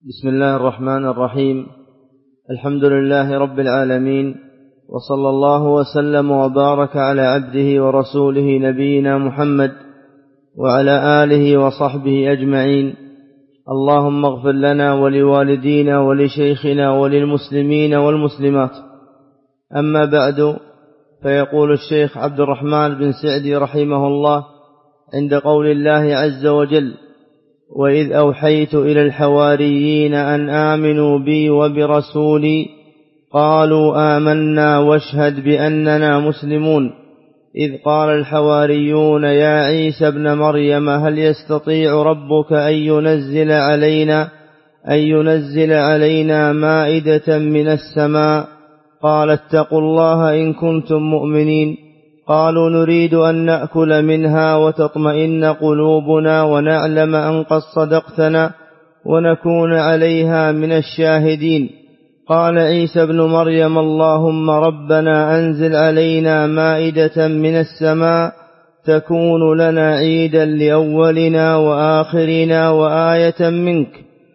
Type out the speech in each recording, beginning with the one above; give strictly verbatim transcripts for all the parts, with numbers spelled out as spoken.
بسم الله الرحمن الرحيم. الحمد لله رب العالمين، وصلى الله وسلم وبارك على عبده ورسوله نبينا محمد وعلى آله وصحبه أجمعين. اللهم اغفر لنا ولوالدينا ولشيخنا وللمسلمين والمسلمات. أما بعد، فيقول الشيخ عبد الرحمن بن سعدي رحمه الله عند قول الله عز وجل: وإذ أوحيت إلى الحواريين أن آمنوا بي وبرسولي قالوا آمنا واشهد بأننا مسلمون. إذ قال الحواريون يا عيسى ابن مريم هل يستطيع ربك أن ينزل علينا أن ينزل علينا مائدة من السماء؟ قال اتقوا الله إن كنتم مؤمنين. قالوا نريد أن نأكل منها وتطمئن قلوبنا ونعلم أن قد صدقتنا ونكون عليها من الشاهدين. قال عيسى بن مريم اللهم ربنا أنزل علينا مائدة من السماء تكون لنا عيدا لأولنا وآخرنا وآية منك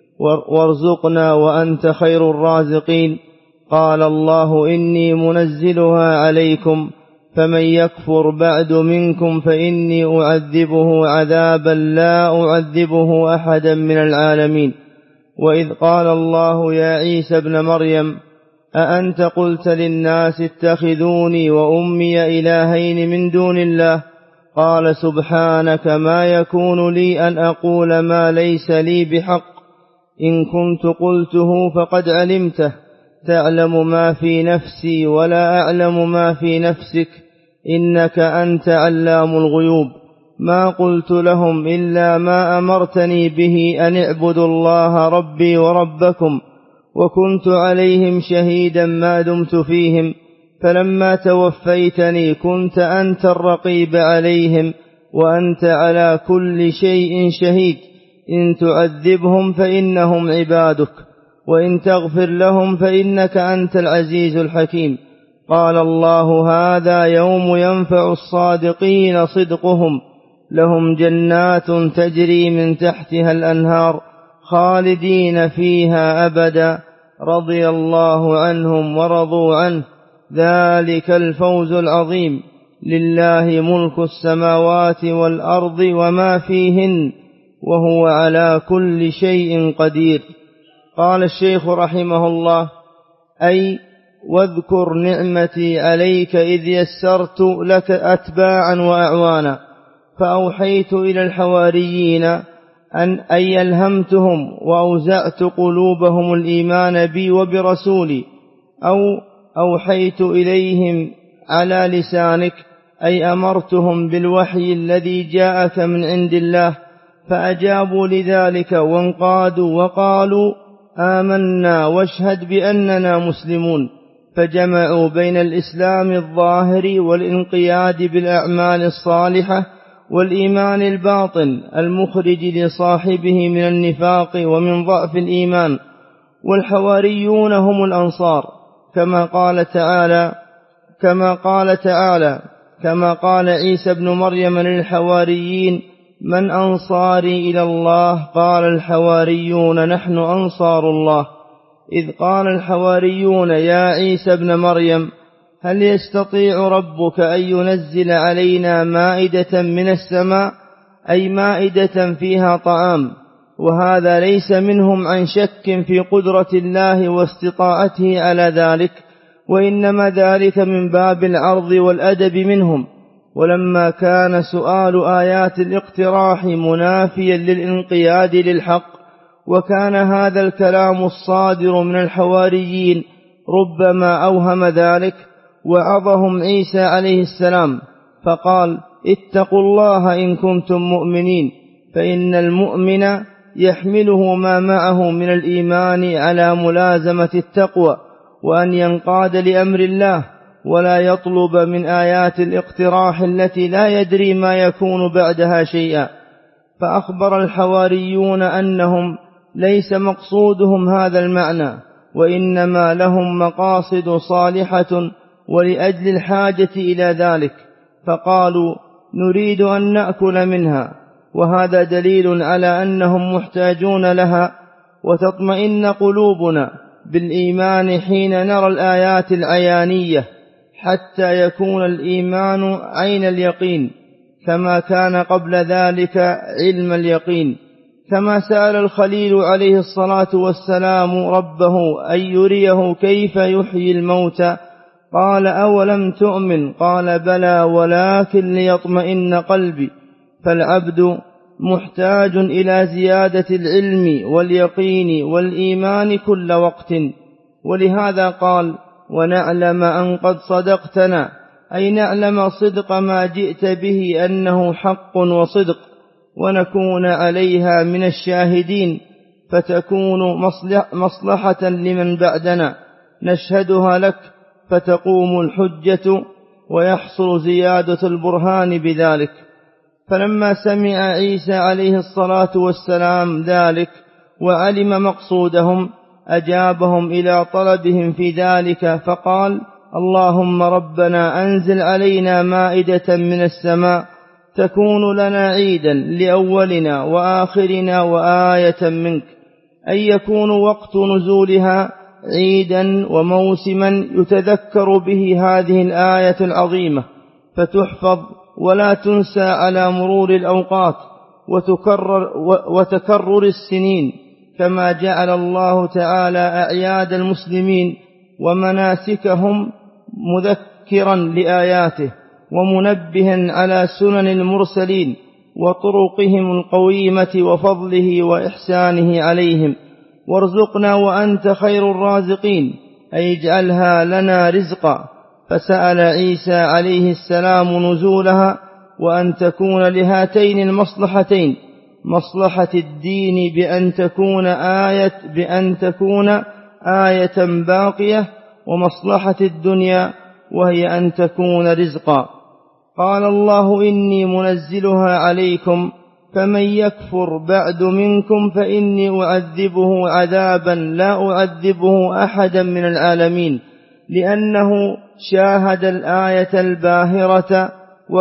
وارزقنا وأنت خير الرازقين. قال الله إني منزلها عليكم فمن يكفر بعد منكم فإني أعذبه عذابا لا أعذبه أحدا من العالمين. وإذ قال الله يا عيسى ابن مريم أأنت قلت للناس اتخذوني وأمي إلهين من دون الله؟ قال سبحانك ما يكون لي أن أقول ما ليس لي بحق، إن كنت قلته فقد علمته، تعلم ما في نفسي ولا أعلم ما في نفسك، إنك أنت علام الغيوب. ما قلت لهم إلا ما أمرتني به أن اعبدوا الله ربي وربكم، وكنت عليهم شهيدا ما دمت فيهم، فلما توفيتني كنت أنت الرقيب عليهم وأنت على كل شيء شهيد. إن تعذبهم فإنهم عبادك، وإن تغفر لهم فإنك أنت العزيز الحكيم. قال الله هذا يوم ينفع الصادقين صدقهم، لهم جنات تجري من تحتها الأنهار خالدين فيها أبدا، رضي الله عنهم ورضوا عنه، ذلك الفوز العظيم. لله ملك السماوات والأرض وما فيهن وهو على كل شيء قدير. قال الشيخ رحمه الله: أي واذكر نعمتي عليك إذ يسرت لك أتباعا وأعوانا، فأوحيت إلى الحواريين أن أي ألهمتهم وأوزعت قلوبهم الإيمان بي وبرسولي، أو أوحيت إليهم على لسانك، أي أمرتهم بالوحي الذي جاءك من عند الله، فأجابوا لذلك وانقادوا وقالوا آمنا واشهد بأننا مسلمون، فجمعوا بين الإسلام الظاهر والانقياد بالأعمال الصالحة والإيمان الباطن المخرج لصاحبه من النفاق ومن ضعف الإيمان. والحواريون هم الأنصار، كما قال تعالى كما قال تعالى كما قال عيسى بن مريم للحواريين من أنصاري إلى الله؟ قال الحواريون نحن أنصار الله. إذ قال الحواريون يا عيسى ابن مريم هل يستطيع ربك أن ينزل علينا مائدة من السماء، أي مائدة فيها طعام، وهذا ليس منهم عن شك في قدرة الله واستطاعته على ذلك، وإنما ذلك من باب العرض والأدب منهم. ولما كان سؤال آيات الاقتراح منافيا للانقياد للحق، وكان هذا الكلام الصادر من الحواريين ربما أوهم ذلك، وعظهم عيسى عليه السلام فقال اتقوا الله إن كنتم مؤمنين، فإن المؤمن يحمله ما معه من الإيمان على ملازمة التقوى وأن ينقاد لأمر الله، ولا يطلب من آيات الاقتراح التي لا يدري ما يكون بعدها شيئا. فأخبر الحواريون أنهم ليس مقصودهم هذا المعنى، وإنما لهم مقاصد صالحة ولأجل الحاجة إلى ذلك، فقالوا نريد أن نأكل منها، وهذا دليل على أنهم محتاجون لها، وتطمئن قلوبنا بالإيمان حين نرى الآيات العيانية، حتى يكون الإيمان عين اليقين كما كان قبل ذلك علم اليقين. كما سأل الخليل عليه الصلاة والسلام ربه أن يريه كيف يحيي الموتى، قال أولم تؤمن؟ قال بلى ولكن ليطمئن قلبي. فالعبد محتاج إلى زيادة العلم واليقين والإيمان كل وقت، ولهذا قال ونعلم أن قد صدقتنا، أي نعلم صدق ما جئت به أنه حق وصدق، ونكون عليها من الشاهدين، فتكون مصلحة لمن بعدنا نشهدها لك، فتقوم الحجة ويحصل زيادة البرهان بذلك. فلما سمع عيسى عليه الصلاة والسلام ذلك وعلم مقصودهم أجابهم إلى طلبهم في ذلك، فقال اللهم ربنا أنزل علينا مائدة من السماء تكون لنا عيدا لأولنا وآخرنا وآية منك، أي يكون وقت نزولها عيدا وموسما يتذكر به هذه الآية العظيمة، فتحفظ ولا تنسى على مرور الأوقات وتكرر وتكرر السنين، كما جعل الله تعالى أعياد المسلمين ومناسكهم مذكرا لآياته ومنبها على سنن المرسلين وطرقهم القويمة وفضله وإحسانه عليهم. وارزقنا وأنت خير الرازقين، أي اجعلها لنا رزقا. فسأل عيسى عليه السلام نزولها وأن تكون لهاتين المصلحتين، مصلحة الدين بأن تكون آية بأن تكون آية باقية، ومصلحة الدنيا وهي أن تكون رزقا. قال الله إني منزلها عليكم فمن يكفر بعد منكم فإني أعذبه عذابا لا أعذبه أحدا من العالمين، لأنه شاهد الآية الباهرة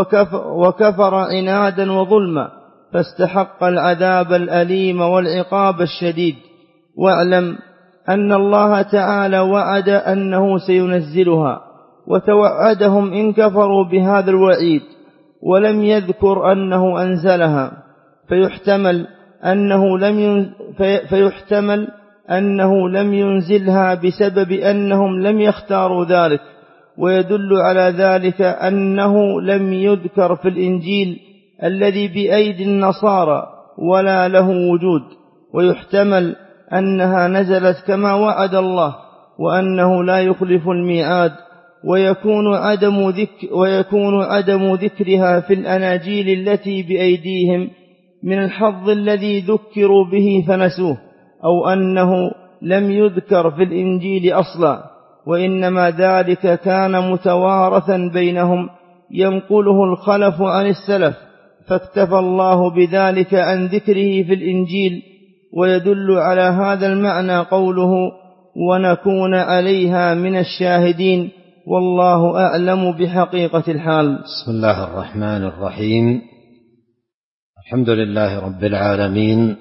وكفر عنادا وظلما، فاستحق العذاب الأليم والعقاب الشديد. واعلم أن الله تعالى وعد أنه سينزلها، وتوعدهم إن كفروا بهذا الوعيد، ولم يذكر أنه أنزلها، فيحتمل أنه لم فيحتمل أنه لم ينزلها بسبب أنهم لم يختاروا ذلك، ويدل على ذلك أنه لم يذكر في الإنجيل الذي بأيدي النصارى ولا له وجود. ويحتمل أنها نزلت كما وعد الله وأنه لا يخلف الميعاد، ويكون عدم ذكر ويكون عدم ذكرها في الأناجيل التي بأيديهم من الحظ الذي ذكروا به فنسوه، أو أنه لم يذكر في الإنجيل أصلا، وإنما ذلك كان متوارثا بينهم ينقله الخلف عن السلف، فاكتفى الله بذلك عن ذكره في الإنجيل. ويدل على هذا المعنى قوله ونكون عليها من الشاهدين، والله أعلم بحقيقة الحال. بسم الله الرحمن الرحيم. الحمد لله رب العالمين،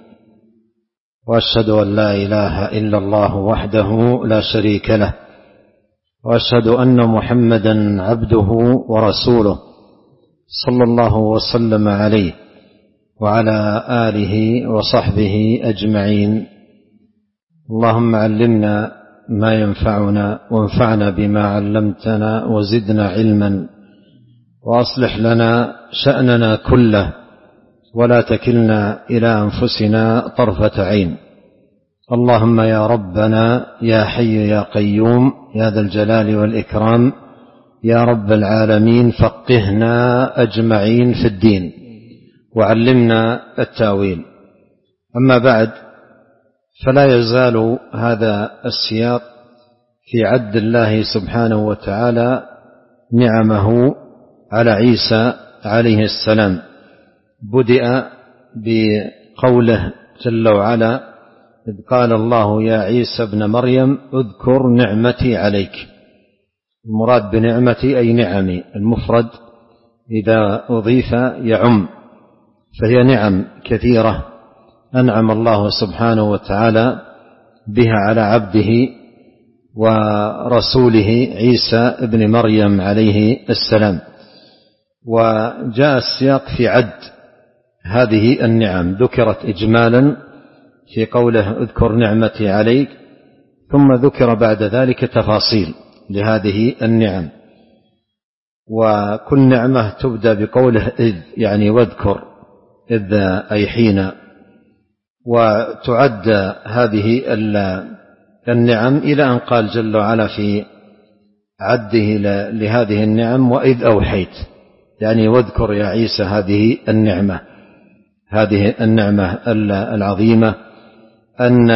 وأشهد أن لا إله إلا الله وحده لا شريك له، وأشهد أن محمدا عبده ورسوله صلى الله وسلم عليه وعلى آله وصحبه أجمعين. اللهم علمنا ما ينفعنا، وانفعنا بما علمتنا، وزدنا علما، وأصلح لنا شأننا كله، ولا تكلنا إلى أنفسنا طرفة عين. اللهم يا ربنا يا حي يا قيوم يا ذا الجلال والإكرام يا رب العالمين، فقهنا أجمعين في الدين وعلمنا التأويل. أما بعد، فلا يزال هذا السياق في عد الله سبحانه وتعالى نعمه على عيسى عليه السلام. بدأ بقوله جل وعلا إذ قال الله يا عيسى ابن مريم اذكر نعمتي عليك. المراد بنعمتي أي نعمي، المفرد إذا أضيف يعم، فهي نعم كثيرة أنعم الله سبحانه وتعالى بها على عبده ورسوله عيسى ابن مريم عليه السلام. وجاء السياق في عد هذه النعم، ذكرت إجمالا في قوله اذكر نعمتي عليك، ثم ذكر بعد ذلك تفاصيل لهذه النعم. وكل نعمة تبدأ بقوله إذ، يعني واذكر، إذ أي حين. وتعد هذه النعم إلى أن قال جل وعلا في عده لهذه النعم وإذ أوحيت، يعني واذكر يا عيسى هذه النعمة، هذه النعمة العظيمة أن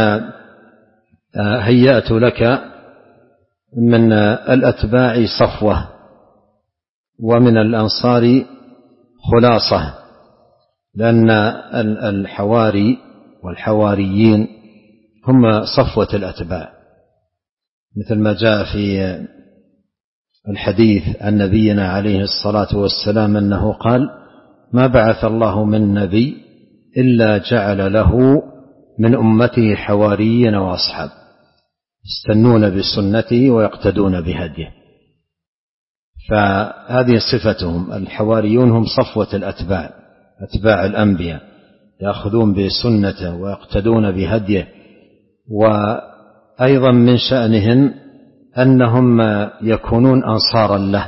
هيأت لك من الأتباع صفوة ومن الأنصار خلاصة، لأن الحواري والحواريين هم صفوة الأتباع، مثل ما جاء في الحديث عن نبينا عليه الصلاة والسلام أنه قال ما بعث الله من نبي إلا جعل له من أمته حواريين وأصحاب يستنون بسنته ويقتدون بهديه. فهذه صفتهم، الحواريون هم صفوة الأتباع، أتباع الأنبياء، يأخذون بسنته ويقتدون بهديه. وأيضا من شأنهم أنهم يكونون أنصارا له،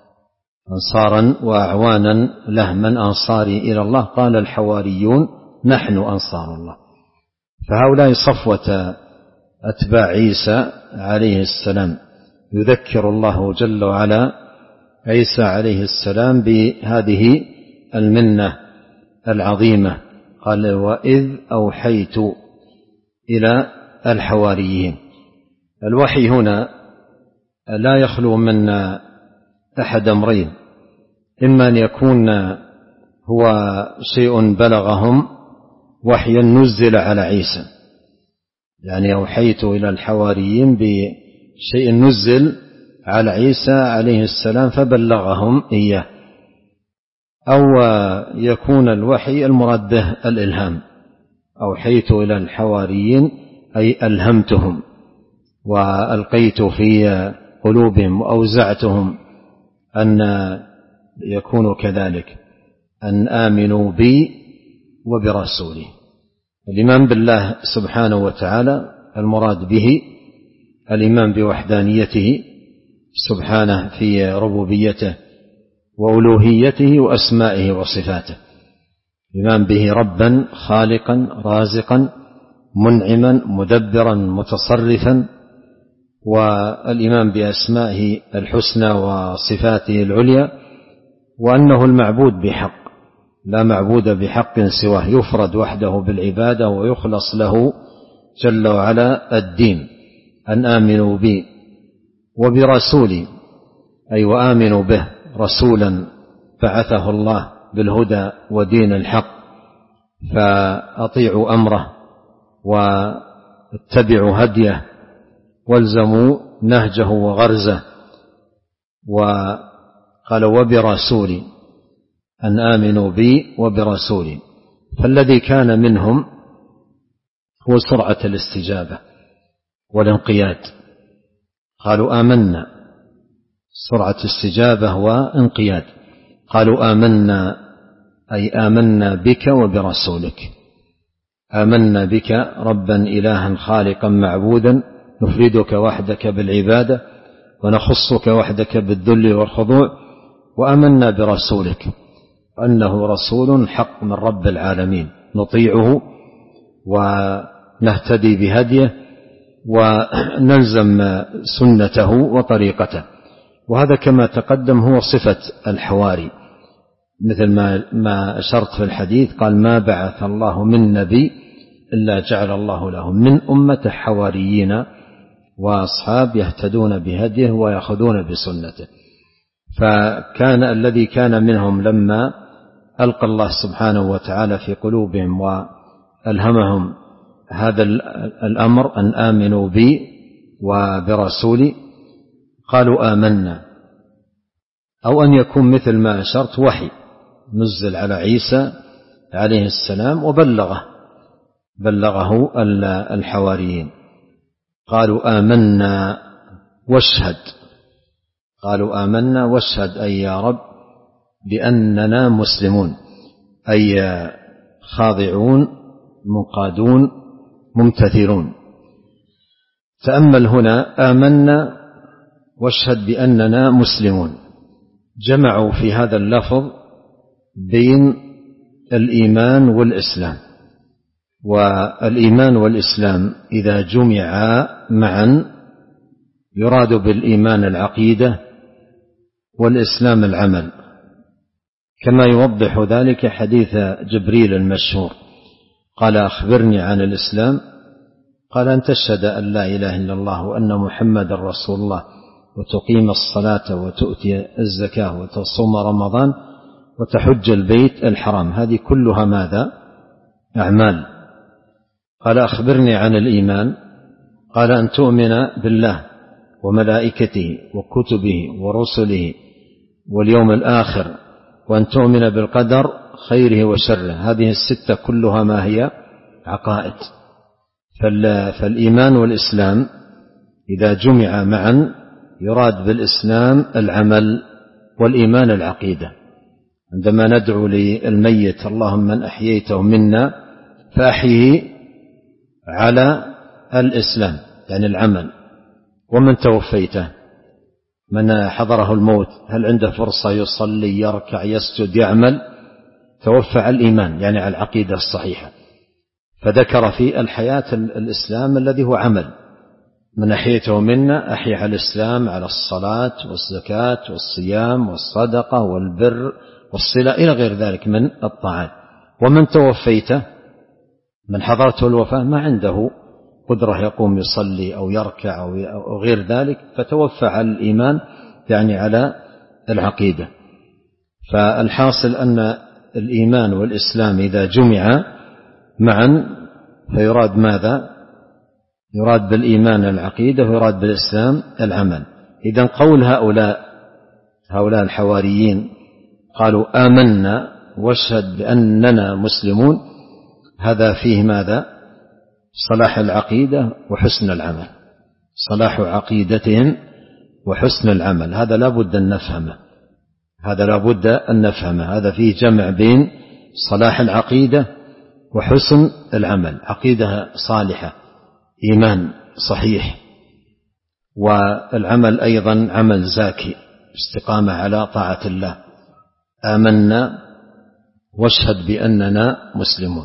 أنصارا وأعوانا له. من أنصاري إلى الله؟ قال الحواريون نحن أنصار الله. فهؤلاء صفوة أتباع عيسى عليه السلام. يذكر الله جل وعلا عيسى عليه السلام بهذه المنة العظيمة، قال وإذ أوحيت إلى الحواريين. الوحي هنا لا يخلو من أحد أمرين، إما أن يكون هو شيء بلغهم وحيا نزل على عيسى، يعني أوحيت إلى الحواريين بشيء نزل على عيسى عليه السلام فبلغهم إياه، أو يكون الوحي المراد به الإلهام. أوحيت إلى الحواريين أي ألهمتهم وألقيت في قلوبهم وأوزعتهم أن يكونوا كذلك، أن آمنوا بي وبرسولي. الإيمان بالله سبحانه وتعالى المراد به الإيمان بوحدانيته سبحانه في ربوبيته وألوهيته وأسمائه وصفاته، الإيمان به ربا خالقا رازقا منعما مدبرا متصرفا، والإيمان بأسمائه الحسنى وصفاته العليا، وأنه المعبود بحق، لا معبود بحق سواه، يفرد وحده بالعبادة ويخلص له جل وعلا الدين. أن آمنوا بي وبرسولي، أي وآمنوا به، رسولا بعثه الله بالهدى ودين الحق، فأطيعوا أمره واتبعوا هديه والزموا نهجه وغرزه. وقال وبرسولي، أن آمنوا بي وبرسولي. فالذي كان منهم هو سرعة الاستجابة والانقياد، قالوا آمنا، سرعة استجابة وانقياد. قالوا آمنا أي آمنا بك وبرسولك، آمنا بك ربا إلها خالقا معبودا، نفردك وحدك بالعبادة ونخصك وحدك بالذل والخضوع، وآمنا برسولك أنه رسول حق من رب العالمين، نطيعه ونهتدي بهديه ونلزم سنته وطريقته. وهذا كما تقدم هو صفة الحواري، مثل ما ما أشرت في الحديث، قال ما بعث الله من نبي إلا جعل الله له من أمة حواريين وأصحاب يهتدون بهديه ويأخذون بسنته. فكان الذي كان منهم لما ألقى الله سبحانه وتعالى في قلوبهم وألهمهم هذا الأمر أن آمنوا بي وبرسولي، قالوا آمنا. أو أن يكون مثل ما أشرت وحي نزل على عيسى عليه السلام وبلغه بلغه الحواريين. قالوا آمنا واشهد قالوا آمنا واشهد أي يا رب بأننا مسلمون، أي خاضعون منقادون ممتثلون. تأمل هنا آمنا واشهد بأننا مسلمون، جمعوا في هذا اللفظ بين الإيمان والإسلام، والإيمان والإسلام إذا جمعا معا يراد بالإيمان العقيدة والإسلام العمل، كما يوضح ذلك حديث جبريل المشهور، قال أخبرني عن الإسلام، قال أن تشهد أن لا إله إلا الله وأن محمد رسول الله وتقيم الصلاة وتؤتي الزكاة وتصوم رمضان وتحج البيت الحرام. هذه كلها ماذا؟ أعمال. قال أخبرني عن الإيمان، قال أن تؤمن بالله وملائكته وكتبه ورسله واليوم الآخر، وأن تؤمن بالقدر خيره وشره. هذه الستة كلها ما هي؟ عقائد. فالإيمان والإسلام إذا جمع معا يراد بالإسلام العمل والإيمان العقيدة. عندما ندعو للميت اللهم من أحييته منا فأحيه على الإسلام يعني العمل، ومن توفيته من حضره الموت هل عنده فرصة يصلي يركع يسجد يعمل؟ توفى على الإيمان يعني على العقيدة الصحيحة، فذكر في الحياة الإسلام الذي هو عمل، من أحييته منا أحيي على الإسلام على الصلاة والزكاة والصيام والصدقة والبر والصلة إلى غير ذلك من الطاعات. ومن توفيته من حضرته الوفاة ما عنده قدرة يقوم يصلي أو يركع أو غير ذلك، فتوفى على الإيمان يعني على العقيدة. فالحاصل أن الإيمان والإسلام إذا جمع معا فيراد ماذا؟ يراد بالإيمان العقيدة ويراد بالإسلام العمل. إذن قول هؤلاء هؤلاء الحواريين قالوا آمنا واشهد بأننا مسلمون، هذا فيه ماذا؟ صلاح العقيدة وحسن العمل، صلاح عقيدتهم وحسن العمل. هذا لا بد أن نفهمه، هذا لا بد أن نفهمه. هذا فيه جمع بين صلاح العقيدة وحسن العمل، عقيدة صالحة، إيمان صحيح، والعمل أيضا عمل زاكي، استقامة على طاعة الله. آمنا واشهد بأننا مسلمون.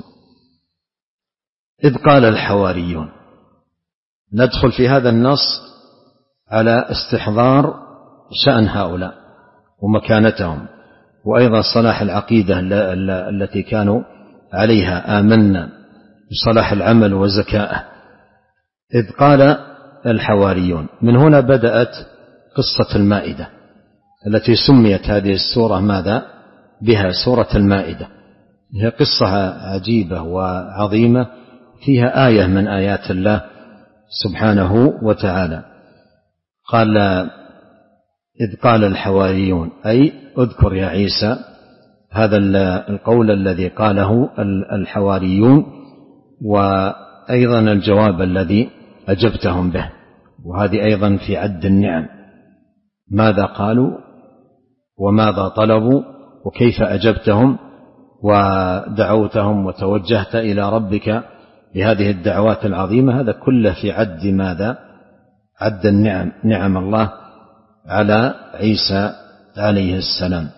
إذ قال الحواريون، ندخل في هذا النص على استحضار شأن هؤلاء ومكانتهم، وأيضا صلاح العقيدة التي كانوا عليها، آمنا بصلاح العمل وزكاءه. إذ قال الحواريون، من هنا بدأت قصة المائدة التي سميت هذه السورة ماذا؟ بها سورة المائدة. هي قصة عجيبة وعظيمة فيها آية من آيات الله سبحانه وتعالى. قال إذ قال الحواريون أي اذكر يا عيسى هذا القول الذي قاله الحواريون، وأيضا الجواب الذي أجبتهم به، وهذه أيضا في عد النعم، ماذا قالوا وماذا طلبوا وكيف أجبتهم ودعوتهم وتوجهت إلى ربك بهذه الدعوات العظيمة. هذا كله في عد ماذا؟ عد النعم، نعم الله على عيسى عليه السلام.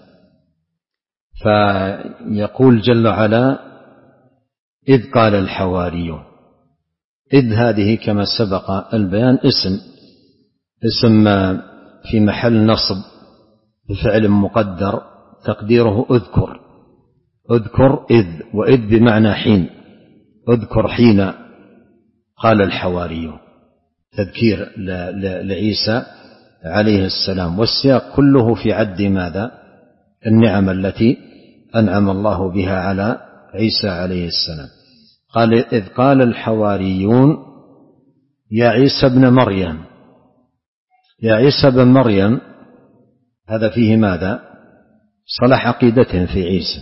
فيقول جل وعلا إذ قال الحواريون. إذ هذه كما سبق البيان اسم اسم في محل نصب بفعل مقدر تقديره اذكر، اذكر إذ، وإذ بمعنى حين، اذكر حين قال الحواريون، تذكير لعيسى عليه السلام. والسياق كله في عد ماذا؟ النعم التي أنعم الله بها على عيسى عليه السلام. قال إذ قال الحواريون يا عيسى ابن مريم. يا عيسى ابن مريم هذا فيه ماذا؟ صلاح عقيدتهم في عيسى،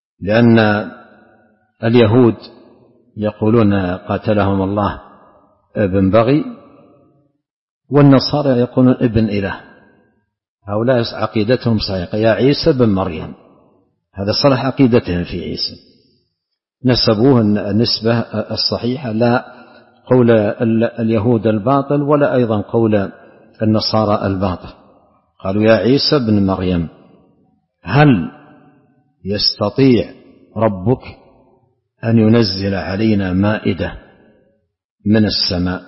لأن اليهود يقولون قاتلهم الله ابن بغي، والنصارى يقولون ابن إله. هؤلاء عقيدتهم صحيحة، يا عيسى بن مريم، هذا صلح عقيدتهم في عيسى، نسبوه النسبة الصحيحة، لا قول اليهود الباطل ولا أيضا قول النصارى الباطل. قالوا يا عيسى بن مريم هل يستطيع ربك أن ينزل علينا مائدة من السماء؟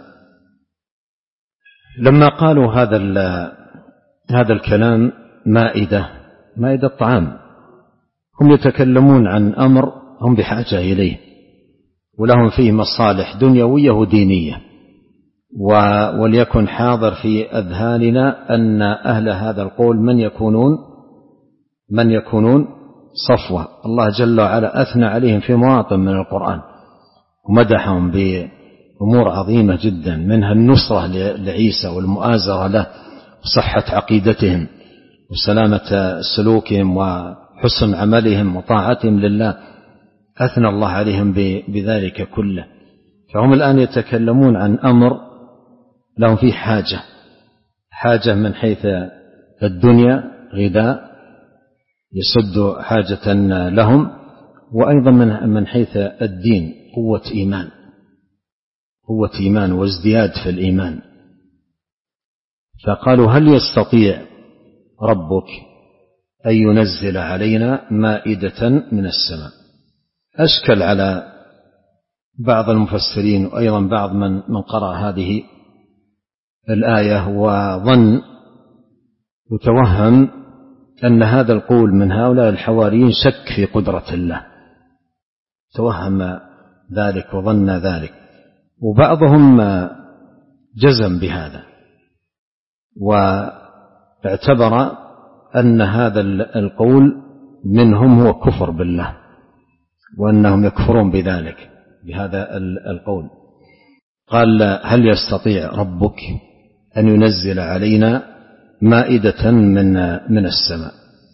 لما قالوا هذا هذا الكلام مائدة مائدة طعام، هم يتكلمون عن أمر هم بحاجة إليه ولهم فيه مصالح دنيوية ودينية، وليكن حاضر في أذهاننا أن أهل هذا القول من يكونون من يكونون صفوة. الله جل وعلا أثنى عليهم في مواطن من القرآن ومدحهم بأمور عظيمة جدا، منها النصرة لعيسى والمؤازرة له وصحة عقيدتهم وسلامة سلوكهم وحسن عملهم وطاعتهم لله، أثنى الله عليهم بذلك كله. فهم الآن يتكلمون عن أمر لهم فيه حاجة حاجة من حيث الدنيا، غذاء يسد حاجة لهم، وأيضا من حيث الدين قوة إيمان قوة إيمان وازدياد في الإيمان. فقالوا هل يستطيع ربك أن ينزل علينا مائدة من السماء؟ أشكل على بعض المفسرين وأيضا بعض من من قرأ هذه الآية وظن وتوهم أن هذا القول من هؤلاء الحواريين شك في قدرة الله، توهم ذلك وظن ذلك، وبعضهم جزم بهذا واعتبر أن هذا القول منهم هو كفر بالله، وأنهم يكفرون بذلك بهذا القول. قال هل يستطيع ربك أن ينزل علينا مائدة من من السماء؟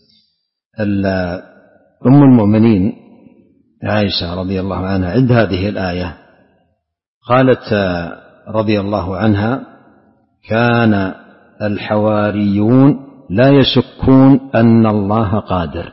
أم المؤمنين عائشة رضي الله عنها عند هذه الآية قالت رضي الله عنها كان الحواريون لا يشكون أن الله قادر.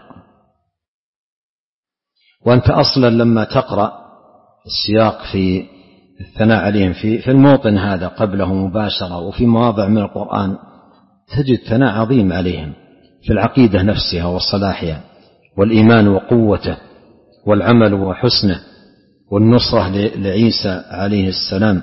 وأنت أصلا لما تقرأ السياق في الثناء عليهم في في الموطن هذا قبله مباشرة وفي مواضع من القرآن تجد ثناء عظيم عليهم في العقيدة نفسها وصلاحها والإيمان وقوته والعمل وحسنه والنصرة لعيسى عليه السلام.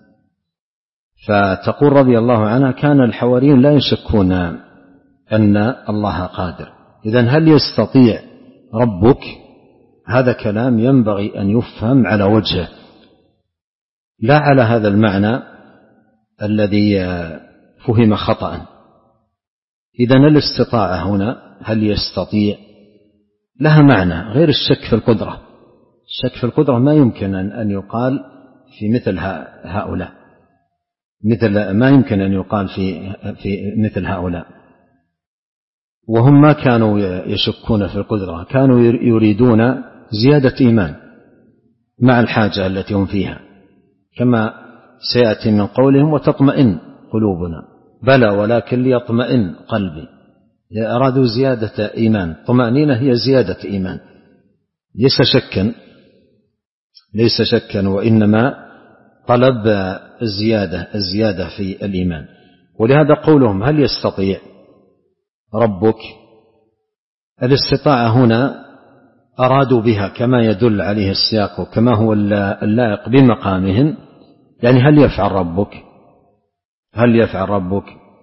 فتقول رضي الله عنها كان الحواريون لا يشكون أن الله قادر. إذن هل يستطيع ربك؟ هذا كلام ينبغي أن يفهم على وجهه، لا على هذا المعنى الذي فهم خطأ. إذن الاستطاعة هنا هل يستطيع لها معنى غير الشك في القدرة. الشك في القدرة ما يمكن أن يقال في مثل هؤلاء، مثل ما يمكن أن يقال في في مثل هؤلاء، وهم ما كانوا يشكون في القدرة، كانوا يريدون زيادة إيمان مع الحاجة التي هم فيها، كما سيأتي من قولهم وتطمئن قلوبنا، بلى ولكن ليطمئن قلبي. أرادوا زيادة إيمان، طمأنينة هي زيادة إيمان، ليس شكا ليس شكا وإنما طلب الزيادة الزيادة في الإيمان. ولهذا قولهم هل يستطيع ربك، الاستطاعة هنا أرادوا بها كما يدل عليه السياق وكما هو اللائق بمقامهم، يعني هل يفعل ربك هل يفعل ربك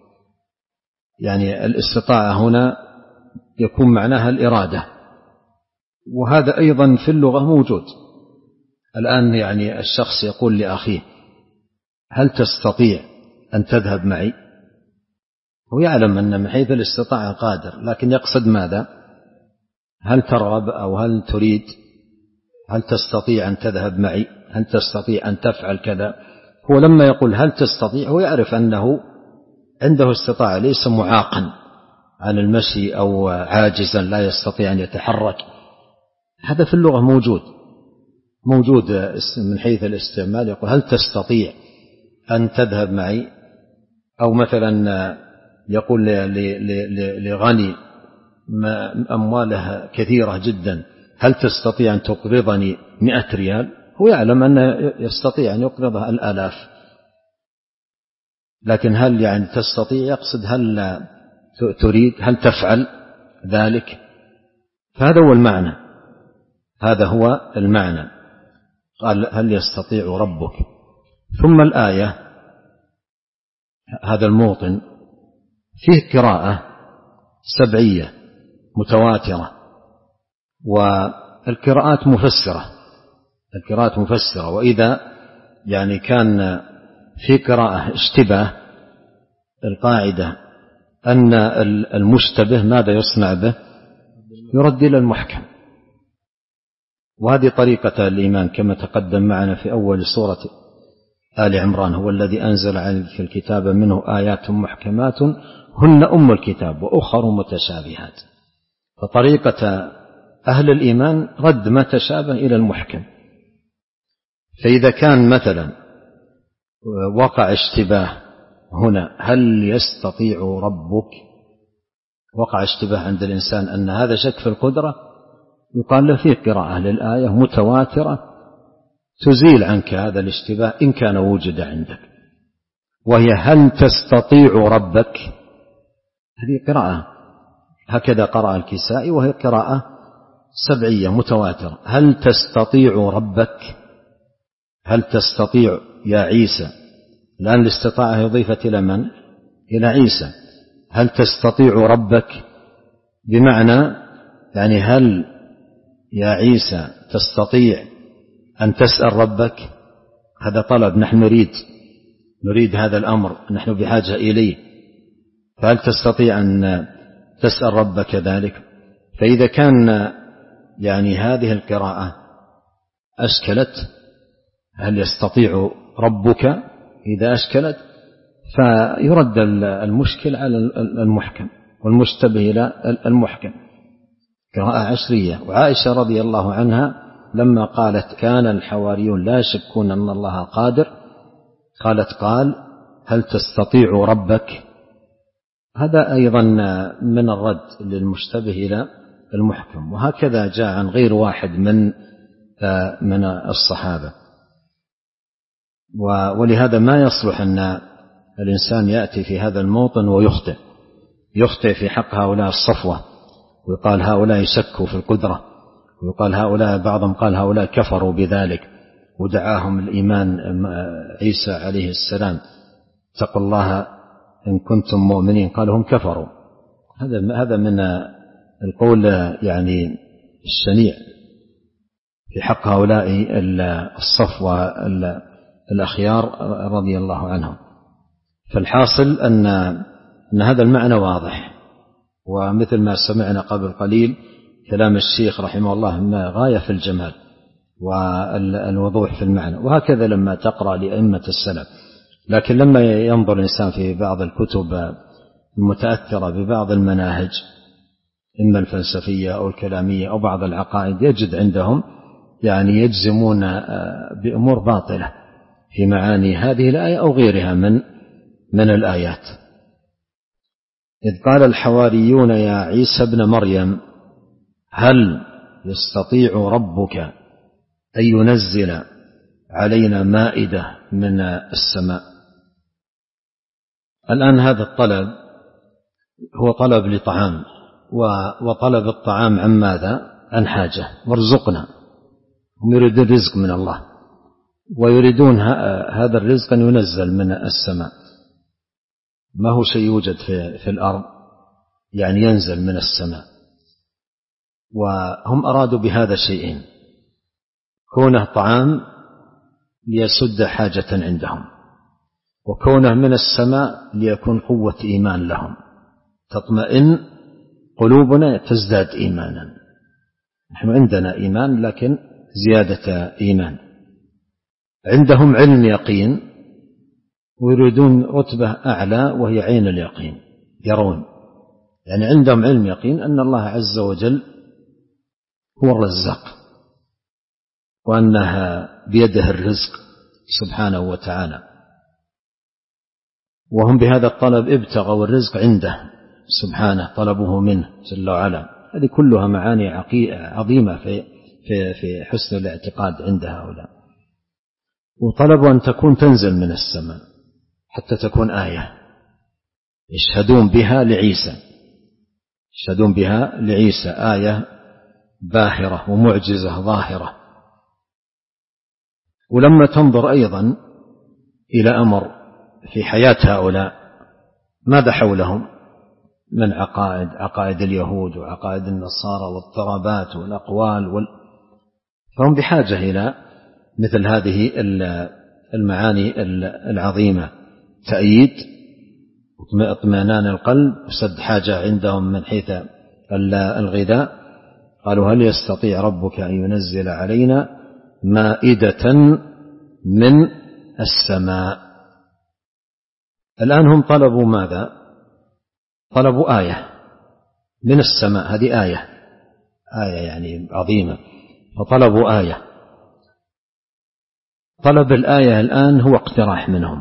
يعني الاستطاعة هنا يكون معناها الإرادة، وهذا أيضا في اللغة موجود. الآن يعني الشخص يقول لأخيه هل تستطيع أن تذهب معي؟ هو يعلم أن من حيث الاستطاعة قادر، لكن يقصد ماذا؟ هل ترغب أو هل تريد؟ هل تستطيع أن تذهب معي؟ هل تستطيع أن تفعل كذا؟ هو لما يقول هل تستطيع هو يعرف أنه عنده استطاعة، ليس معاقا عن المشي أو عاجزا لا يستطيع أن يتحرك. هذا في اللغة موجود موجود من حيث الاستعمال. يقول هل تستطيع أن تذهب معي، أو مثلا يقول لغني أمواله كثيرة جدا هل تستطيع أن تقرضني مئة ريال؟ هو يعلم أنه يستطيع أن يقرضها الآلاف، لكن هل يعني تستطيع؟ يقصد هل تريد، هل تفعل ذلك؟ فهذا هو المعنى، هذا هو المعنى. قال هل يستطيع ربك؟ ثم الآية هذا الموطن فيه قراءة سبعية متواترة، والقراءات مفسرة، القراءات مفسرة. وإذا يعني كان في قراءة اشتباه، القاعدة أن المشتبه ماذا يصنع به؟ يرد إلى المحكم. وهذه طريقة الإيمان كما تقدم معنا في أول سورة آل عمران: هو الذي أنزل عليك الكتاب منه آيات محكمات هن أم الكتاب وأخر متشابهات. فطريقة أهل الإيمان رد ما تشابه إلى المحكم. فإذا كان مثلا وقع اشتباه هنا، هل يستطيع ربك؟ وقع اشتباه عند الإنسان أن هذا شك في القدرة، يقال له فيه قراءة للآية متواترة تزيل عنك هذا الاشتباه إن كان وجد عندك، وهي هل تستطيع ربك. هذه قراءة هكذا قرأ الكسائي، وهي قراءة سبعية متواترة: هل تستطيع ربك؟ هل تستطيع يا عيسى؟ الآن الاستطاعة يضيفت إلى من؟ إلى عيسى. هل تستطيع ربك بمعنى يعني هل يا عيسى تستطيع أن تسأل ربك؟ هذا طلب، نحن نريد نريد هذا الأمر، نحن بحاجة إليه. فهل تستطيع أن تسأل ربك ذلك؟ فإذا كان يعني هذه القراءة أشكلت، هل يستطيع ربك؟ إذا أشكلت فيرد المشكل على المحكم والمشتبه إلى المحكم. قراءة عشرية. وعائشة رضي الله عنها لما قالت كان الحواريون لا يشكون أن الله قادر، قالت قال هل تستطيع ربك؟ هذا أيضا من الرد للمشتبه إلى المحكم. وهكذا جاء عن غير واحد من من الصحابة. ولهذا ما يصلح أن الإنسان يأتي في هذا الموطن ويخطئ يخطئ في حق هؤلاء الصفوة، ويقال هؤلاء شكوا في القدرة، ويقال هؤلاء بعضهم قال هؤلاء كفروا بذلك ودعاهم الإيمان عيسى عليه السلام: اتقوا الله إن كنتم مؤمنين. قالوا هم كفروا. هذا هذا من القول يعني الشنيع في حق هؤلاء الصفوة الأخيار رضي الله عنهم. فالحاصل أن أن هذا المعنى واضح، ومثل ما سمعنا قبل قليل كلام الشيخ رحمه الله ما غاية في الجمال والوضوح في المعنى. وهكذا لما تقرأ لأئمة السلف. لكن لما ينظر الإنسان في بعض الكتب المتأثرة ببعض المناهج إما الفلسفية أو الكلامية أو بعض العقائد، يجد عندهم يعني يجزمون بأمور باطلة في معاني هذه الآية أو غيرها من من الآيات. إذ قال الحواريون يا عيسى ابن مريم هل يستطيع ربك أن ينزل علينا مائدة من السماء. الآن هذا الطلب هو طلب لطعام، وطلب الطعام عن ماذا؟ عن حاجة. وارزقنا، هم يريدون رزق من الله، ويريدون هذا الرزق أن ينزل من السماء، ما هو شيء يوجد في, في الأرض يعني ينزل من السماء. وهم أرادوا بهذا شيئين: كونه طعام ليسد حاجة عندهم، وكونه من السماء ليكون قوة إيمان لهم، تطمئن قلوبنا تزداد إيمانا. نحن عندنا إيمان لكن زيادة إيمان. عندهم علم يقين ويريدون رتبة أعلى وهي عين اليقين، يرون يعني عندهم علم يقين أن الله عز وجل هو الرزاق، وأنها بيده الرزق سبحانه وتعالى. وهم بهذا الطلب ابتغوا الرزق عنده سبحانه، طلبوه منه جل وعلا. هذه كلها معاني عظيمة في في في حسن الاعتقاد عند هؤلاء. وطلبوا أن تكون تنزل من السماء حتى تكون آية يشهدون بها لعيسى، يشهدون بها لعيسى آية باهرة ومعجزة ظاهرة. ولما تنظر أيضا إلى أمر في حياة هؤلاء ماذا حولهم من عقائد، عقائد اليهود وعقائد النصارى واضطرابات والأقوال وال... فهم بحاجة إلى مثل هذه المعاني العظيمة، تأييد اطمئنان القلب وسد حاجة عندهم من حيث الغذاء. قالوا هل يستطيع ربك أن ينزل علينا مائدة من السماء. الآن هم طلبوا ماذا؟ طلبوا آية من السماء، هذه آية آية يعني عظيمة، فطلبوا آية. طلب الآية الآن هو اقتراح منهم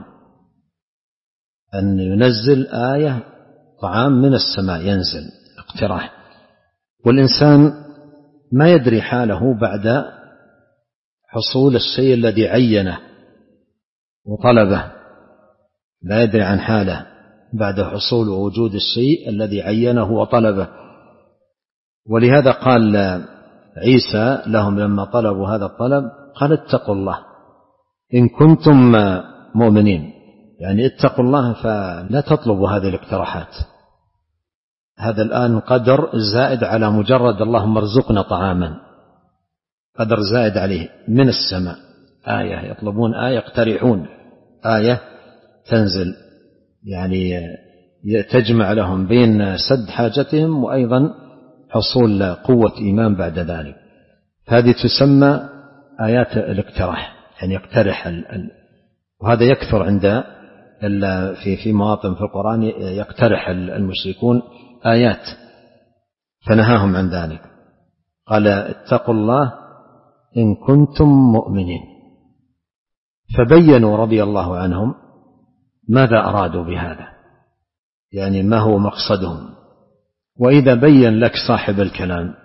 أن ينزل آية، طعام من السماء ينزل، اقتراح. والإنسان ما يدري حاله بعد حصول الشيء الذي عينه وطلبه، لا يدري عن حاله بعد حصول وجود الشيء الذي عينه وطلبه. ولهذا قال عيسى لهم لما طلبوا هذا الطلب، قال اتقوا الله إن كنتم مؤمنين، يعني اتقوا الله فلا تطلبوا هذه الاقتراحات. هذا الآن قدر زائد على مجرد اللهم ارزقنا طعاما، قدر زائد عليه من السماء، آية يطلبون آية، يقترحون آية تنزل يعني تجمع لهم بين سد حاجتهم وأيضا حصول قوة إيمان بعد ذلك. هذه تسمى آيات الاقتراح، يعني يقترح ال ال وهذا يكثر عند في في مواطن في القرآن، يقترح المشركون آيات فنهاهم عن ذلك. قال اتقوا الله إن كنتم مؤمنين. فبينوا رضي الله عنهم ماذا أرادوا بهذا، يعني ما هو مقصدهم. وإذا بين لك صاحب الكلام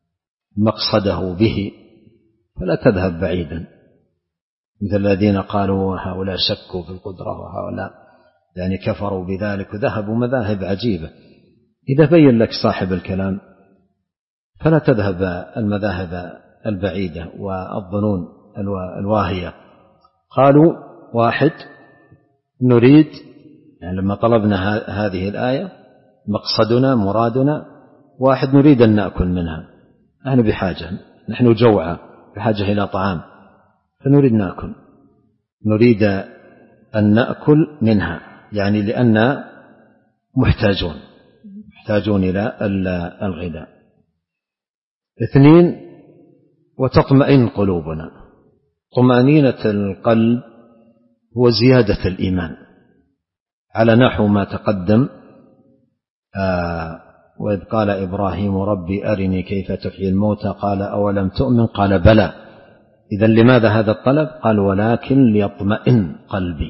مقصده به فلا تذهب بعيدا، مثل الذين قالوا هؤلاء شكوا في القدرة وهؤلاء يعني كفروا بذلك وذهبوا مذاهب عجيبة. إذا بين لك صاحب الكلام فلا تذهب المذاهب البعيدة والظنون الواهية. قالوا واحد نريد، يعني لما طلبنا هذه الآية مقصدنا مرادنا واحد نريد أن نأكل منها، نحن بحاجة، نحن جوعى بحاجة إلى طعام فنريد نأكل، نريد أن نأكل منها، يعني لأننا محتاجون محتاجون إلى الغذاء. اثنين وتطمئن قلوبنا. طمأنينة القلب هو زيادة الإيمان على نحو ما تقدم. آه وإذ قال إبراهيم ربي أرني كيف تحيي الموتى قال أولم تؤمن قال بلى. إذن لماذا هذا الطلب؟ قال ولكن ليطمئن قلبي.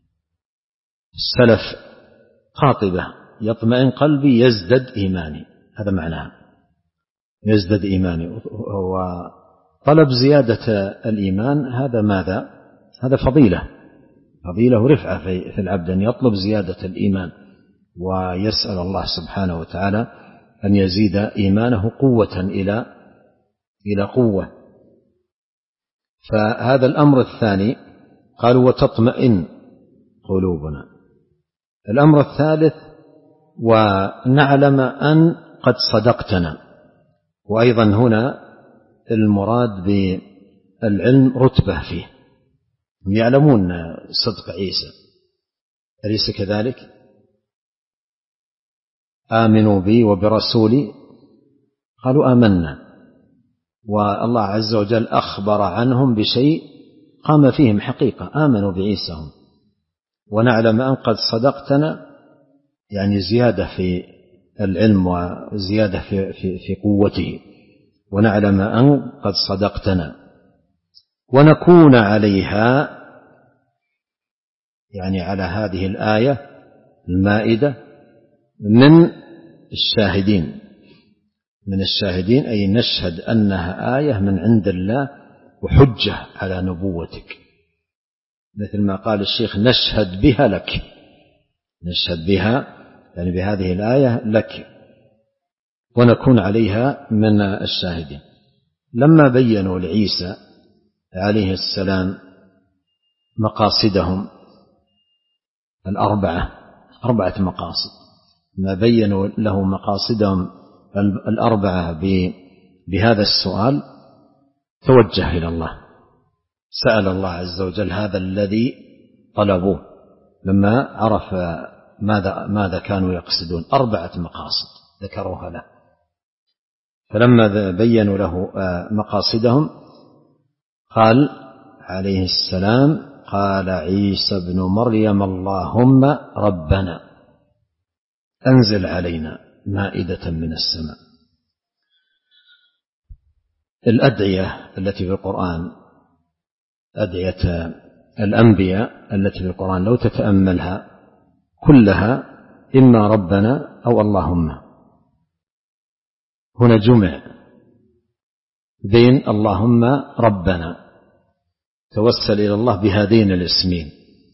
السلف قاطبة يطمئن قلبي يزدد إيماني، هذا معناه يزدد إيماني. وطلب زيادة الإيمان هذا ماذا؟ هذا فضيلة فضيلة ورفعة في العبد أن يطلب زيادة الإيمان ويسأل الله سبحانه وتعالى أن يزيد إيمانه قوة إلى إلى قوة. فهذا الأمر الثاني قالوا وتطمئن قلوبنا. الأمر الثالث ونعلم أن قد صدقتنا. وأيضا هنا المراد بالعلم رتبة فيه، يعلمون صدق عيسى، أليس كذلك؟ آمنوا بي وبرسولي قالوا آمنا، والله عز وجل أخبر عنهم بشيء قام فيهم حقيقة، آمنوا بعيسى هم. ونعلم أن قد صدقتنا، يعني زيادة في العلم وزيادة في, في, في قوته. ونعلم أن قد صدقتنا ونكون عليها يعني على هذه الآية المائدة من الشاهدين من الشاهدين أي نشهد أنها آية من عند الله وحجة على نبوتك، مثل ما قال الشيخ نشهد بها لك، نشهد بها يعني بهذه الآية لك ونكون عليها من الشاهدين. لما بينوا لعيسى عليه السلام مقاصدهم الأربعة، أربعة مقاصد، ما بينوا له مقاصدهم الأربعة بهذا السؤال توجه إلى الله، سأل الله عز وجل هذا الذي طلبوه لما عرف ماذا, ماذا كانوا يقصدون. أربعة مقاصد ذكروها له، فلما بينوا له مقاصدهم قال عليه السلام قال عيسى بن مريم اللهم ربنا أنزل علينا مائدة من السماء. الأدعية التي في القرآن، أدعية الأنبياء التي في القرآن لو تتأملها كلها إما ربنا أو اللهم، هنا جمع بين اللهم ربنا، توسل إلى الله بهذين الاسمين.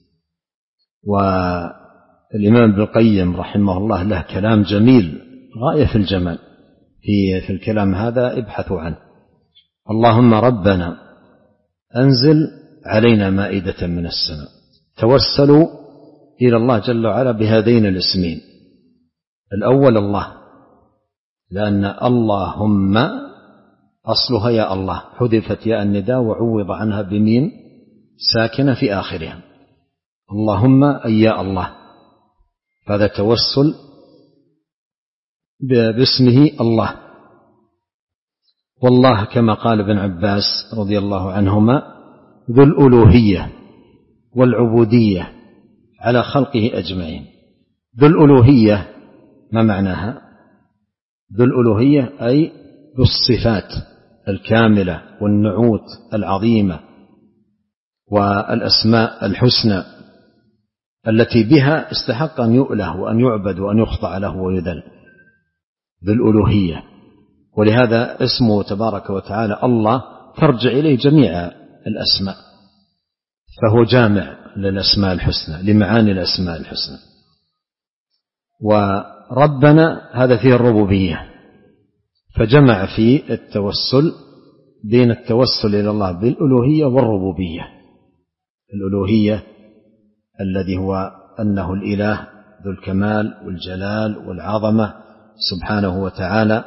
والإمام ابن القيم رحمه الله له كلام جميل غاية في الجمال في, في الكلام هذا، ابحثوا عنه. اللهم ربنا أنزل علينا مائدة من السماء، توسلوا إلى الله جل وعلا بهذين الاسمين. الأول الله، لأن اللهم أصلها يا الله، حذفت ياء النداء وعوض عنها بميم ساكنة في آخرها، اللهم أي يا الله، هذا توسل باسمه الله. والله كما قال ابن عباس رضي الله عنهما ذو الألوهية والعبودية على خلقه أجمعين. ذو الألوهية ما معناها؟ ذو الألوهية أي ذو الصفات الكاملة والنعوت العظيمة والأسماء الحسنى التي بها استحق أن يؤله وأن يعبد وأن يخضع له ويذل، ذو الألوهية. ولهذا اسمه تبارك وتعالى الله ترجع إليه جميع الأسماء، فهو جامع للأسماء الحسنى، لمعاني الأسماء الحسنى. وربنا هذا فيه الربوبية، فجمع في التوسل بين التوسل إلى الله بالألوهية والربوبية. الألوهية الذي هو أنه الإله ذو الكمال والجلال والعظمة سبحانه وتعالى،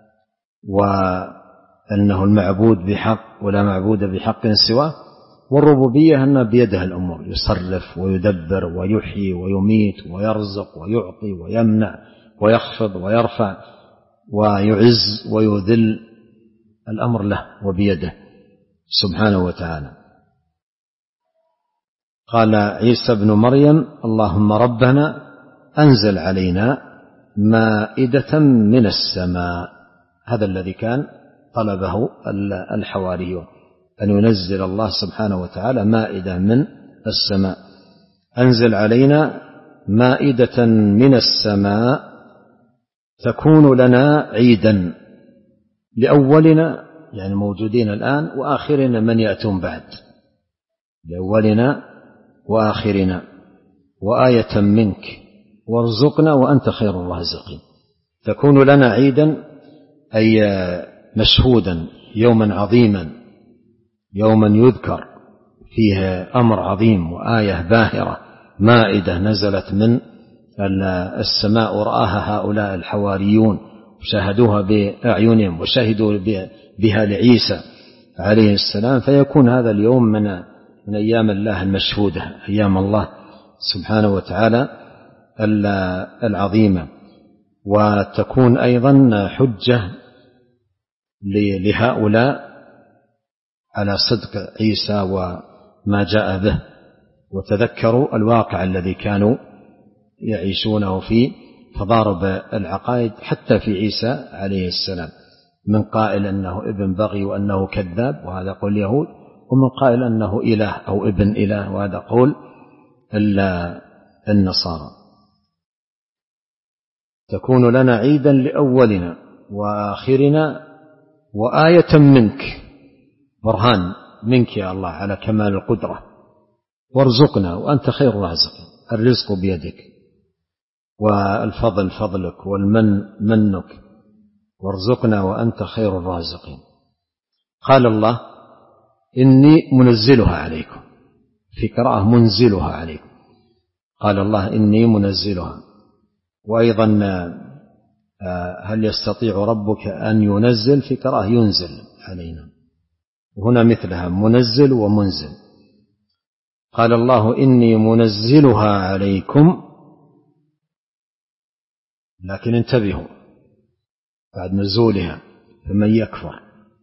وأنه المعبود بحق ولا معبود بحق سواه. والربوبية أنه بيده الأمور، يصرف ويدبر ويحيي ويميت ويرزق ويعطي ويمنع ويخفض ويرفع ويعز ويذل، الأمر له وبيده سبحانه وتعالى. قال عيسى بن مريم اللهم ربنا أنزل علينا مائدة من السماء، هذا الذي كان طلبه الحواريون، أن ينزل الله سبحانه وتعالى مائدة من السماء. أنزل علينا مائدة من السماء تكون لنا عيدا لأولنا، يعني موجودين الآن، وآخرنا من يأتون بعد، لأولنا وآخرنا، وآية منك وارزقنا وأنت خير الرازقين. تكون لنا عيدا أي مشهودا، يوما عظيما، يوما يذكر فيه أمر عظيم وآية باهرة، مائدة نزلت من السماء ورآها هؤلاء الحواريون وشاهدوها بأعينهم وشهدوا بها لعيسى عليه السلام. فيكون هذا اليوم من من أيام الله المشهودة، أيام الله سبحانه وتعالى العظيمة. وتكون أيضا حجة لهؤلاء على صدق عيسى وما جاء به، وتذكروا الواقع الذي كانوا يعيشونه فيه، فضارب العقائد حتى في عيسى عليه السلام، من قائل أنه ابن بغي وأنه كذاب وهذا قول اليهود، ومن قائل أنه إله أو ابن إله وهذا قول النصارى. تكون لنا عيدا لأولنا وآخرنا وآية منك، برهان منك يا الله على كمال القدرة، وارزقنا وأنت خير الرازقين. الرزق بيدك، والفضل فضلك، والمن منك، وارزقنا وأنت خير الرازقين. قال الله إني منزلها عليكم، في قراءة منزلها عليكم، قال الله إني منزلها. وأيضا هل يستطيع ربك أن ينزل، في قراءة ينزل علينا، وهنا مثلها منزل ومنزل. قال الله إني منزلها عليكم، لكن انتبهوا بعد نزولها فمن يكفر،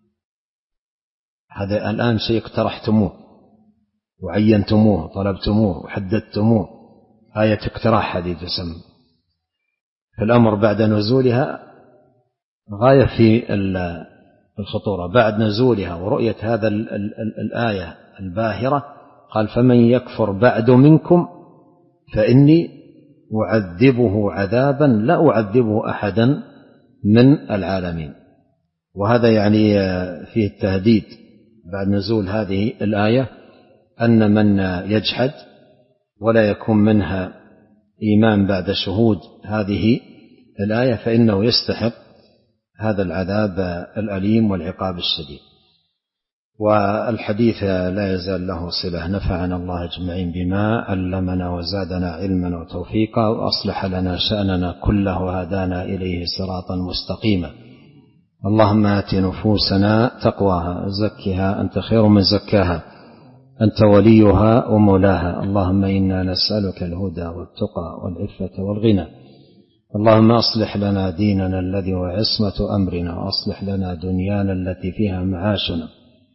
هذا الآن شيء اقترحتموه وعينتموه طلبتموه وحددتموه، آية اقتراح هذه تسمى. فالأمر بعد نزولها غاية في الخطورة، بعد نزولها ورؤية هذا الآية الباهرة قال فمن يكفر بعد منكم فإني أعذبه عذابا لا أعذبه أحدا من العالمين. وهذا يعني فيه التهديد بعد نزول هذه الآية أن من يجحد ولا يكون منها إيمان بعد شهود هذه الآية فإنه يستحق هذا العذاب الأليم والعقاب الشديد. والحديث لا يزال له صلة. نفعنا الله أجمعين بما علمنا وزادنا علما وتوفيقا، وأصلح لنا شأننا كله وهدانا إليه صراطا مستقيما. اللهم آت نفوسنا تقواها زكها أنت خير من زكاها أنت وليها ومولاها. اللهم إنا نسألك الهدى والتقى والعفة والغنى. اللهم أصلح لنا ديننا الذي هو عصمة أمرنا، وأصلح لنا دنيانا التي فيها معاشنا،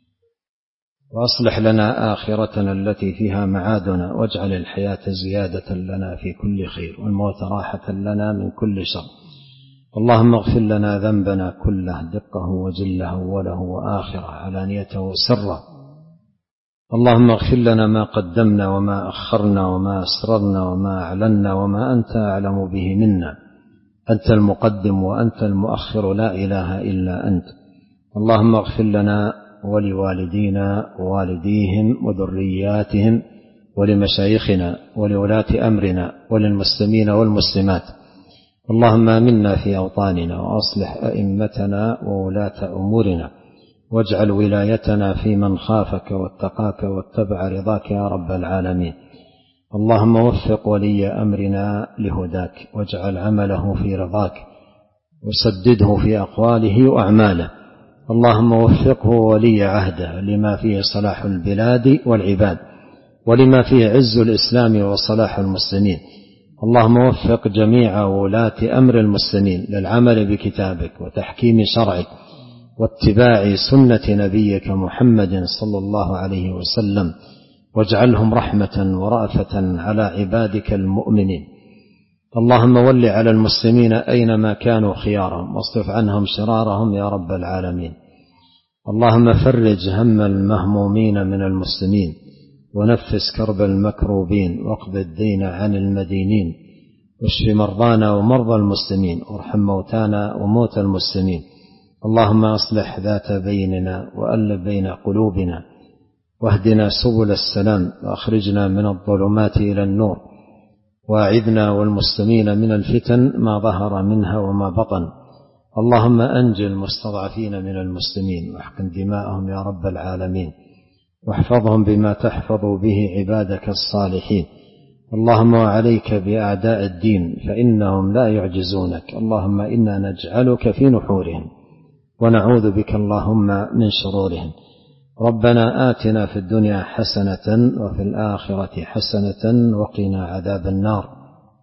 وأصلح لنا آخرتنا التي فيها معادنا، واجعل الحياة زيادة لنا في كل خير والموت راحة لنا من كل شر. اللهم اغفر لنا ذنبنا كله دقه وجله وله وآخره علانيته وسره. اللهم اغفر لنا ما قدمنا وما أخرنا وما أسررنا وما أعلنا وما أنت أعلم به منا. أنت المقدم وأنت المؤخر، لا إله إلا أنت. اللهم اغفر لنا ولوالدينا ووالديهم وذرياتهم ولمشايخنا ولولاة أمرنا وللمسلمين والمسلمات. اللهم آمنا في أوطاننا وأصلح أئمتنا وولاة أمورنا، واجعل ولايتنا في من خافك واتقاك واتبع رضاك يا رب العالمين. اللهم وفق ولي أمرنا لهداك، واجعل عمله في رضاك، وسدده في أقواله وأعماله. اللهم وفقه ولي عهده لما فيه صلاح البلاد والعباد، ولما فيه عز الإسلام وصلاح المسلمين. اللهم وفق جميع ولاة أمر المسلمين للعمل بكتابك وتحكيم شرعك واتباع سنة نبيك محمد صلى الله عليه وسلم، واجعلهم رحمة ورأفة على عبادك المؤمنين. اللهم ول على المسلمين أينما كانوا خيارهم، واصرف عنهم شرارهم يا رب العالمين. اللهم فرج هم المهمومين من المسلمين، ونفس كرب المكروبين، واقض الدين عن المدينين، واشف مرضانا ومرضى المسلمين، وارحم موتانا وموتى المسلمين. اللهم أصلح ذات بيننا وألف بين قلوبنا، واهدنا سبل السلام، وأخرجنا من الظلمات إلى النور، واعذنا والمسلمين من الفتن ما ظهر منها وما بطن. اللهم أنجِ المستضعفين من المسلمين، واحقن دماءهم يا رب العالمين، واحفظهم بما تحفظ به عبادك الصالحين. اللهم وعليك بأعداء الدين فإنهم لا يعجزونك. اللهم إنا نجعلك في نحورهم، ونعوذ بك اللهم من شرورهم. ربنا آتنا في الدنيا حسنة وفي الآخرة حسنة وقنا عذاب النار.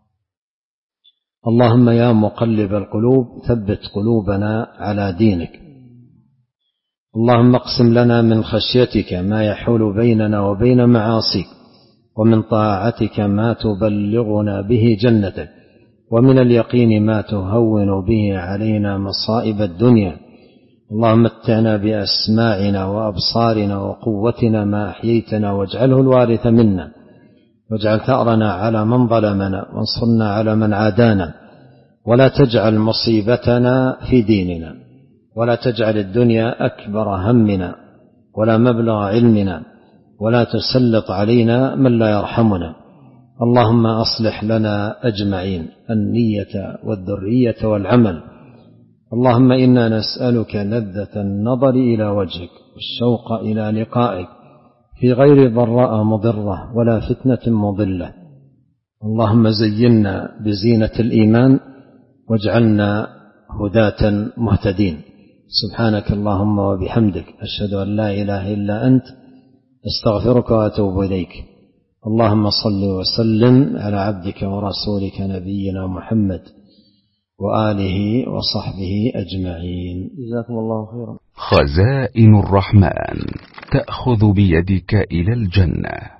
اللهم يا مقلب القلوب ثبت قلوبنا على دينك. اللهم اقسم لنا من خشيتك ما يحول بيننا وبين معاصيك، ومن طاعتك ما تبلغنا به جنتك، ومن اليقين ما تهون به علينا مصائب الدنيا. اللهم متعنا بأسماعنا وأبصارنا وقوتنا ما أحييتنا، واجعله الوارث منا، واجعل ثأرنا على من ظلمنا وانصرنا على من عادانا، ولا تجعل مصيبتنا في ديننا، ولا تجعل الدنيا أكبر همنا ولا مبلغ علمنا، ولا تسلط علينا من لا يرحمنا. اللهم أصلح لنا أجمعين النية والذرية والعمل. اللهم إنا نسألك لذة النظر إلى وجهك والشوق إلى لقائك في غير ضراء مضرة ولا فتنة مضلة. اللهم زينا بزينة الإيمان واجعلنا هداة مهتدين. سبحانك اللهم وبحمدك أشهد أن لا إله إلا أنت أستغفرك وأتوب إليك. اللهم صل وسلم على عبدك ورسولك نبينا محمد وآله وصحبه أجمعين. جزاكم الله خيرا. خزائن الرحمن تأخذ بيدك إلى الجنة.